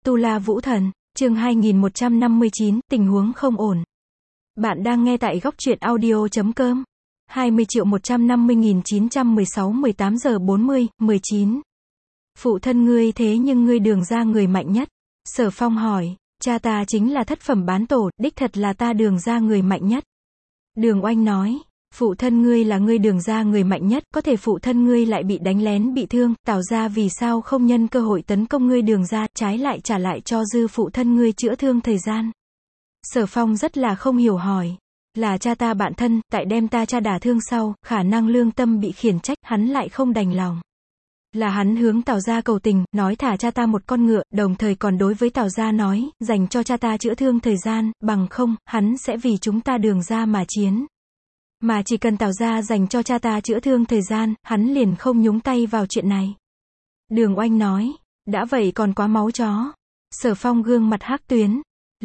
Tu La Vũ Thần, chương 2159, tình huống không ổn. Bạn đang nghe tại góc truyện audio.com. 20.150.916 18 giờ 40, 19. Phụ thân ngươi thế nhưng ngươi Đường gia người mạnh nhất. Sở Phong hỏi, cha ta chính là thất phẩm bán tổ, đích thật là ta Đường gia người mạnh nhất. Đường Oanh nói, phụ thân ngươi là ngươi Đường gia người mạnh nhất, có thể phụ thân ngươi lại bị đánh lén bị thương, Tào gia vì sao không nhân cơ hội tấn công ngươi Đường gia, trái lại trả lại cho dư phụ thân ngươi chữa thương thời gian. Sở Phong rất là không hiểu hỏi, là cha ta bạn thân, tại đem ta cha đả thương sau, khả năng lương tâm bị khiển trách, hắn lại không đành lòng. Là hắn hướng Tào gia cầu tình, nói thả cha ta một con ngựa, đồng thời còn đối với Tào gia nói, dành cho cha ta chữa thương thời gian, bằng không, hắn sẽ vì chúng ta Đường gia mà chiến. Mà chỉ cần Tào gia dành cho cha ta chữa thương thời gian, hắn liền không nhúng tay vào chuyện này. Đường Oanh nói, đã vậy còn quá máu chó. Sở Phong gương mặt hắc tuyến.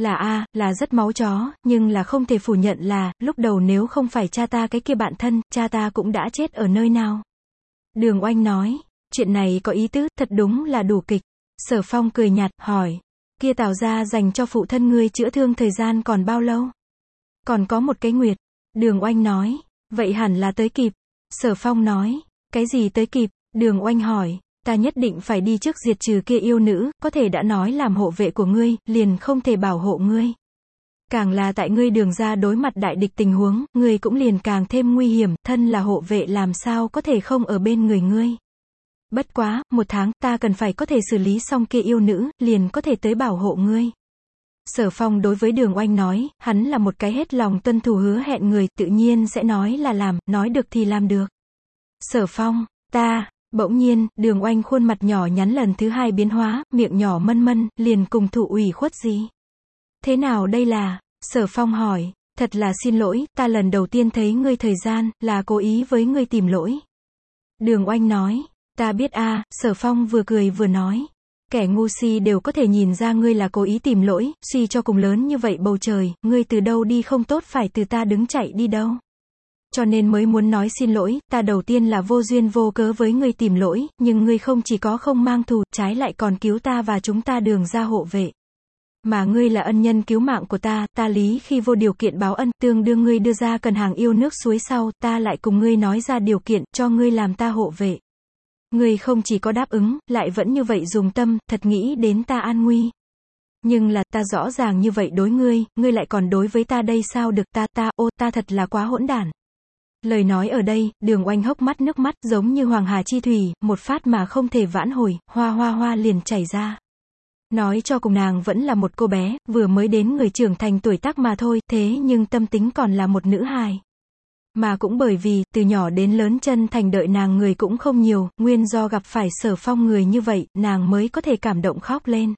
Là rất máu chó, nhưng là không thể phủ nhận là, lúc đầu nếu không phải cha ta cái kia bạn thân, cha ta cũng đã chết ở nơi nào. Đường Oanh nói, chuyện này có ý tứ, thật đúng là đủ kịch. Sở Phong cười nhạt, hỏi, kia Tào gia dành cho phụ thân ngươi chữa thương thời gian còn bao lâu? Còn có một cái nguyệt. Đường Oanh nói, vậy hẳn là tới kịp. Sở Phong nói, cái gì tới kịp? Đường Oanh hỏi, ta nhất định phải đi trước diệt trừ kia yêu nữ, có thể đã nói làm hộ vệ của ngươi, liền không thể bảo hộ ngươi. Càng là tại ngươi Đường gia đối mặt đại địch tình huống, ngươi cũng liền càng thêm nguy hiểm, thân là hộ vệ làm sao có thể không ở bên người ngươi. Bất quá, 1 tháng, ta cần phải có thể xử lý xong kia yêu nữ, liền có thể tới bảo hộ ngươi. Sở Phong đối với Đường Oanh nói, hắn là một cái hết lòng tuân thủ hứa hẹn người, tự nhiên sẽ nói là làm, nói được thì làm được. Sở Phong, bỗng nhiên, Đường Oanh khuôn mặt nhỏ nhắn lần thứ 2 biến hóa, miệng nhỏ mân, liền cùng thụ ủy khuất gì. Thế nào đây là? Sở Phong hỏi, thật là xin lỗi, ta lần đầu tiên thấy ngươi thời gian, là cố ý với ngươi tìm lỗi. Đường Oanh nói, ta biết Sở Phong vừa cười vừa nói. Kẻ ngu si đều có thể nhìn ra ngươi là cố ý tìm lỗi, suy cho cùng lớn như vậy bầu trời, ngươi từ đâu đi không tốt phải từ ta đứng chạy đi đâu. Cho nên mới muốn nói xin lỗi, ta đầu tiên là vô duyên vô cớ với ngươi tìm lỗi, nhưng ngươi không chỉ có không mang thù, trái lại còn cứu ta và chúng ta Đường gia hộ vệ. Mà ngươi là ân nhân cứu mạng của ta lý khi vô điều kiện báo ân, tương đương ngươi đưa ra cần hàng yêu nước suối sau, ta lại cùng ngươi nói ra điều kiện, cho ngươi làm ta hộ vệ. Ngươi không chỉ có đáp ứng, lại vẫn như vậy dùng tâm, thật nghĩ đến ta an nguy. Nhưng là, ta rõ ràng như vậy đối ngươi lại còn đối với ta đây sao được, ta thật là quá hỗn đản. Lời nói ở đây, Đường Oanh hốc mắt nước mắt giống như hoàng hà chi thủy, một phát mà không thể vãn hồi, hoa liền chảy ra. Nói cho cùng nàng vẫn là một cô bé, vừa mới đến người trưởng thành tuổi tác mà thôi, thế nhưng tâm tính còn là một nữ hài. Mà cũng bởi vì, từ nhỏ đến lớn chân thành đợi nàng người cũng không nhiều, nguyên do gặp phải Sở Phong người như vậy, nàng mới có thể cảm động khóc lên.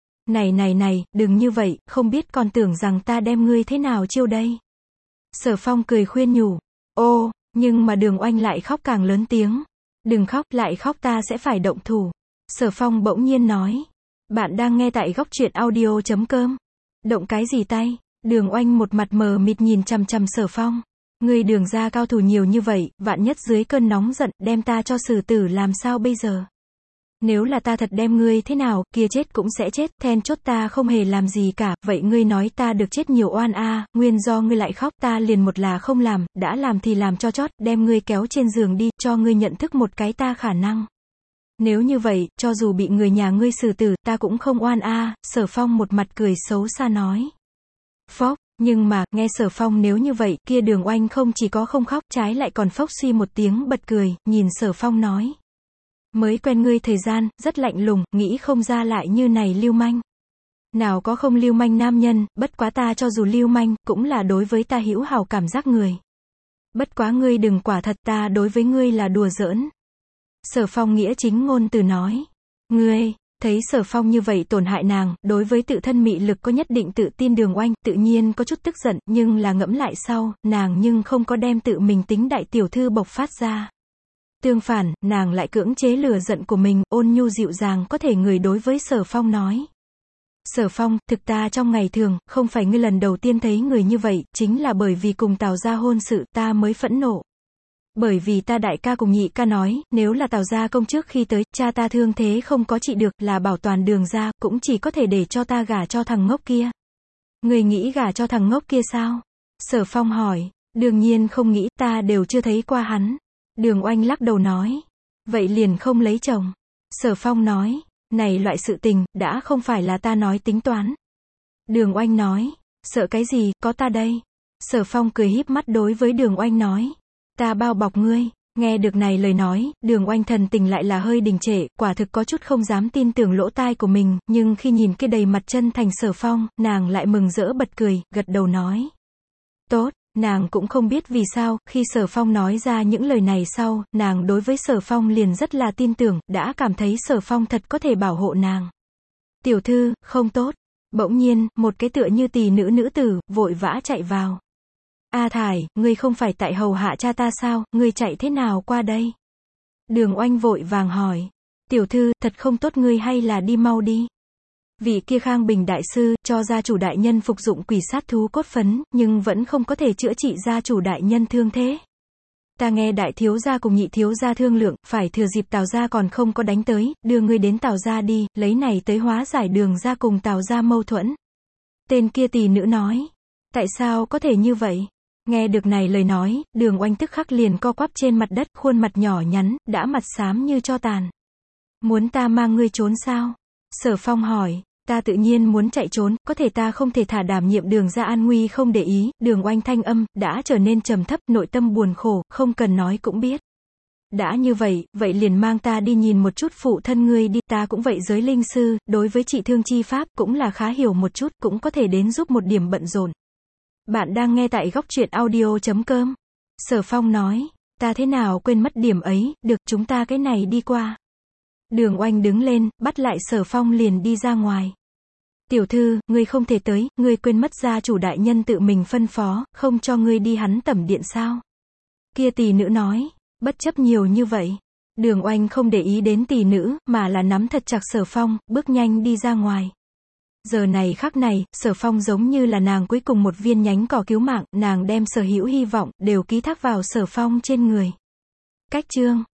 Này, đừng như vậy, không biết còn tưởng rằng ta đem ngươi thế nào chiêu đây. Sở Phong cười khuyên nhủ, nhưng mà Đường Oanh lại khóc càng lớn tiếng. Đừng khóc, lại khóc ta sẽ phải động thủ. Sở Phong bỗng nhiên nói, bạn đang nghe tại góc truyện audio.com. Động cái gì tay? Đường Oanh một mặt mờ mịt nhìn chằm chằm Sở Phong. Ngươi Đường gia cao thủ nhiều như vậy, vạn nhất dưới cơn nóng giận, đem ta cho xử tử làm sao bây giờ? Nếu là ta thật đem ngươi thế nào, kia chết cũng sẽ chết, then chốt ta không hề làm gì cả, vậy ngươi nói ta được chết nhiều oan nguyên do ngươi lại khóc, ta liền một là không làm, đã làm thì làm cho chót, đem ngươi kéo trên giường đi, cho ngươi nhận thức một cái ta khả năng. Nếu như vậy, cho dù bị người nhà ngươi xử tử, ta cũng không oan Sở Phong một mặt cười xấu xa nói. Phốc. Nhưng mà, nghe Sở Phong nếu như vậy, kia Đường Oanh không chỉ có không khóc, trái lại còn phốc suy một tiếng bật cười, nhìn Sở Phong nói. Mới quen ngươi thời gian, rất lạnh lùng, nghĩ không ra lại như này lưu manh. Nào có không lưu manh nam nhân, bất quá ta cho dù lưu manh, cũng là đối với ta hữu hảo cảm giác người. Bất quá ngươi đừng quả thật, ta đối với ngươi là đùa giỡn. Sở Phong nghĩa chính ngôn từ nói. Ngươi, thấy Sở Phong như vậy tổn hại nàng, đối với tự thân mị lực có nhất định tự tin Đường Oanh, tự nhiên có chút tức giận, nhưng là ngẫm lại sau, nàng nhưng không có đem tự mình tính đại tiểu thư bộc phát ra. Tương phản, nàng lại cưỡng chế lửa giận của mình, ôn nhu dịu dàng có thể người đối với Sở Phong nói. Sở Phong, thực ta trong ngày thường, không phải ngươi lần đầu tiên thấy người như vậy, chính là bởi vì cùng Tào gia hôn sự, ta mới phẫn nộ. Bởi vì ta đại ca cùng nhị ca nói, nếu là Tào gia công trước khi tới, cha ta thương thế không có trị được, là bảo toàn Đường gia, cũng chỉ có thể để cho ta gả cho thằng ngốc kia. Người nghĩ gả cho thằng ngốc kia sao? Sở Phong hỏi. Đương nhiên không nghĩ, ta đều chưa thấy qua hắn. Đường Oanh lắc đầu nói. Vậy liền không lấy chồng. Sở Phong nói. Này loại sự tình, đã không phải là ta nói tính toán. Đường Oanh nói. Sợ cái gì, có ta đây. Sở Phong cười híp mắt đối với Đường Oanh nói. Ta bao bọc ngươi. Nghe được này lời nói, Đường Oanh thần tình lại là hơi đình trệ, quả thực có chút không dám tin tưởng lỗ tai của mình, nhưng khi nhìn cái đầy mặt chân thành Sở Phong, nàng lại mừng rỡ bật cười, gật đầu nói. Tốt, nàng cũng không biết vì sao, khi Sở Phong nói ra những lời này sau, nàng đối với Sở Phong liền rất là tin tưởng, đã cảm thấy Sở Phong thật có thể bảo hộ nàng. Tiểu thư, không tốt. Bỗng nhiên, một cái tựa như tỳ nữ nữ tử, vội vã chạy vào. A Thải, ngươi không phải tại hầu hạ cha ta sao, ngươi chạy thế nào qua đây? Đường Oanh vội vàng hỏi. Tiểu thư, thật không tốt, ngươi hay là đi mau đi. Vị kia Khang Bình đại sư, cho gia chủ đại nhân phục dụng quỷ sát thú cốt phấn, nhưng vẫn không có thể chữa trị gia chủ đại nhân thương thế. Ta nghe đại thiếu gia cùng nhị thiếu gia thương lượng, phải thừa dịp Tào gia còn không có đánh tới, đưa ngươi đến Tào gia đi, lấy này tới hóa giải Đường gia cùng Tào gia mâu thuẫn. Tên kia tỳ nữ nói. Tại sao có thể như vậy? Nghe được này lời nói, Đường Oanh tức khắc liền co quắp trên mặt đất, khuôn mặt nhỏ nhắn, đã mặt xám như tro tàn. Muốn ta mang ngươi trốn sao? Sở Phong hỏi. Ta tự nhiên muốn chạy trốn, có thể ta không thể thả đảm nhiệm Đường gia an nguy không để ý. Đường Oanh thanh âm đã trở nên trầm thấp, nội tâm buồn khổ, không cần nói cũng biết. Đã như vậy, vậy liền mang ta đi nhìn một chút phụ thân ngươi đi, ta cũng vậy giới linh sư, đối với trị thương chi pháp cũng là khá hiểu một chút, cũng có thể đến giúp một điểm bận rộn. Bạn đang nghe tại góc truyện audio.com. Sở Phong nói, ta thế nào quên mất điểm ấy, được, chúng ta cái này đi qua. Đường Oanh đứng lên, bắt lại Sở Phong liền đi ra ngoài. Tiểu thư, ngươi không thể tới, ngươi quên mất gia chủ đại nhân tự mình phân phó, không cho ngươi đi hắn tẩm điện sao? Kia tỳ nữ nói, bất chấp nhiều như vậy. Đường Oanh không để ý đến tỳ nữ, mà là nắm thật chặt Sở Phong, bước nhanh đi ra ngoài. Giờ này khắc này, Sở Phong giống như là nàng cuối cùng một viên nhánh cỏ cứu mạng, nàng đem sở hữu hy vọng, đều ký thác vào Sở Phong trên người. Cách chương